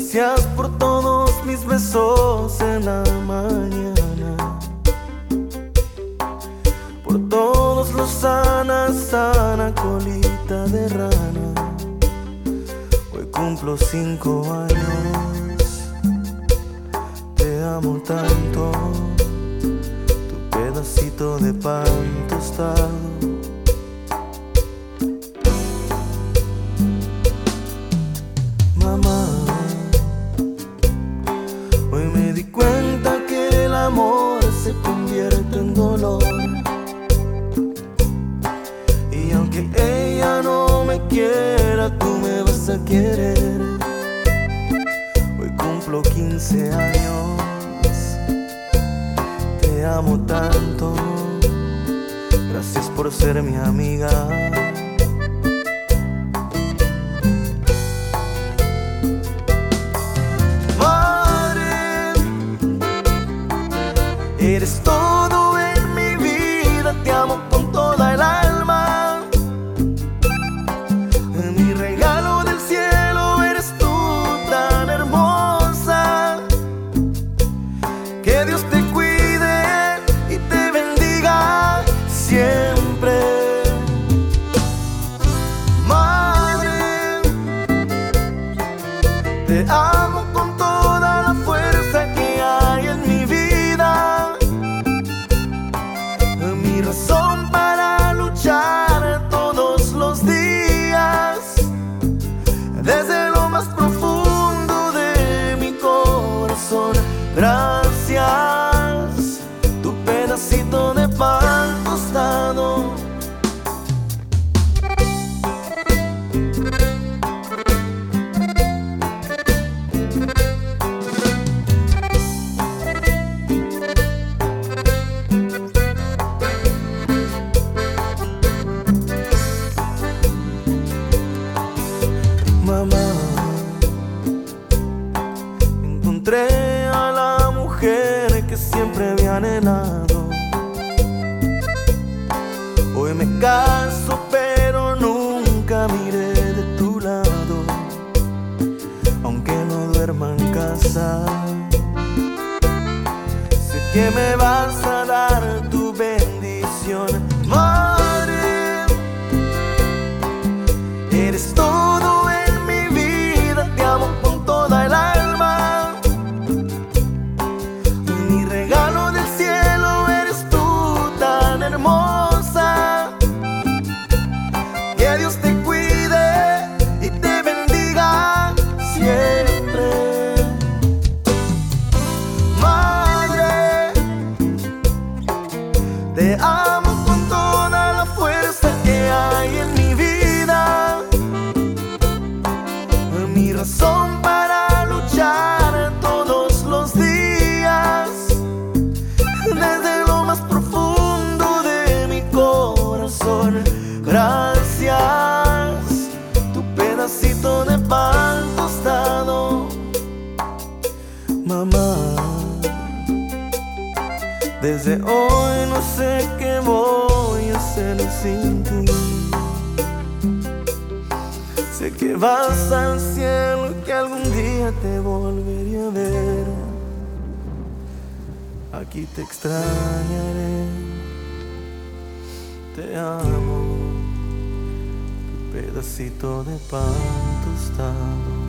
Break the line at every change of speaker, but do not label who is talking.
Gracias por todos mis besos en la mañana, por todos los sana, sana colita de rana. Hoy cumplo 5 años, te amo tanto, tu pedacito de pan tostado. Mamá, hoy me di cuenta que el amor se convierte en dolor. Y aunque ella no me quiera, tú me vas a querer. Hoy cumplo 15 años, te amo tanto, gracias por ser mi amiga. Eres todo en mi vida, te amo con toda el alma. Mi regalo del cielo eres tú, tan hermosa. Que Dios te cuide y te bendiga siempre. Madre, te amo con toda la fuerza que hay en mi vida. Mi razón para luchar todos los días, desde lo más profundo de mi corazón. Gracias, tu pedacito de pan tostado. Mamá, encontré a la mujer que siempre había anhelado. Hoy me caso, pero nunca miré de tu lado. Aunque no duerma en casa, sé que me vas a dar tu bendición. Madre, eres todo en mi vida, te amo con toda el alma. Mi regalo del cielo eres tú, tan hermosa. Que Dios te cuide y te bendiga siempre. Madre, te amo con toda la fuerza que hay en mi vida. Mi razón para luchar todos los días, desde lo más profundo de mi corazón. Gracias, tu pedacito de pan tostado. Mamá, desde hoy no sé qué voy a hacer sin ti. Sé que vas al cielo y que algún día te volveré a ver. Aquí te extrañaré, te amo, tu pedacito de pan tostado.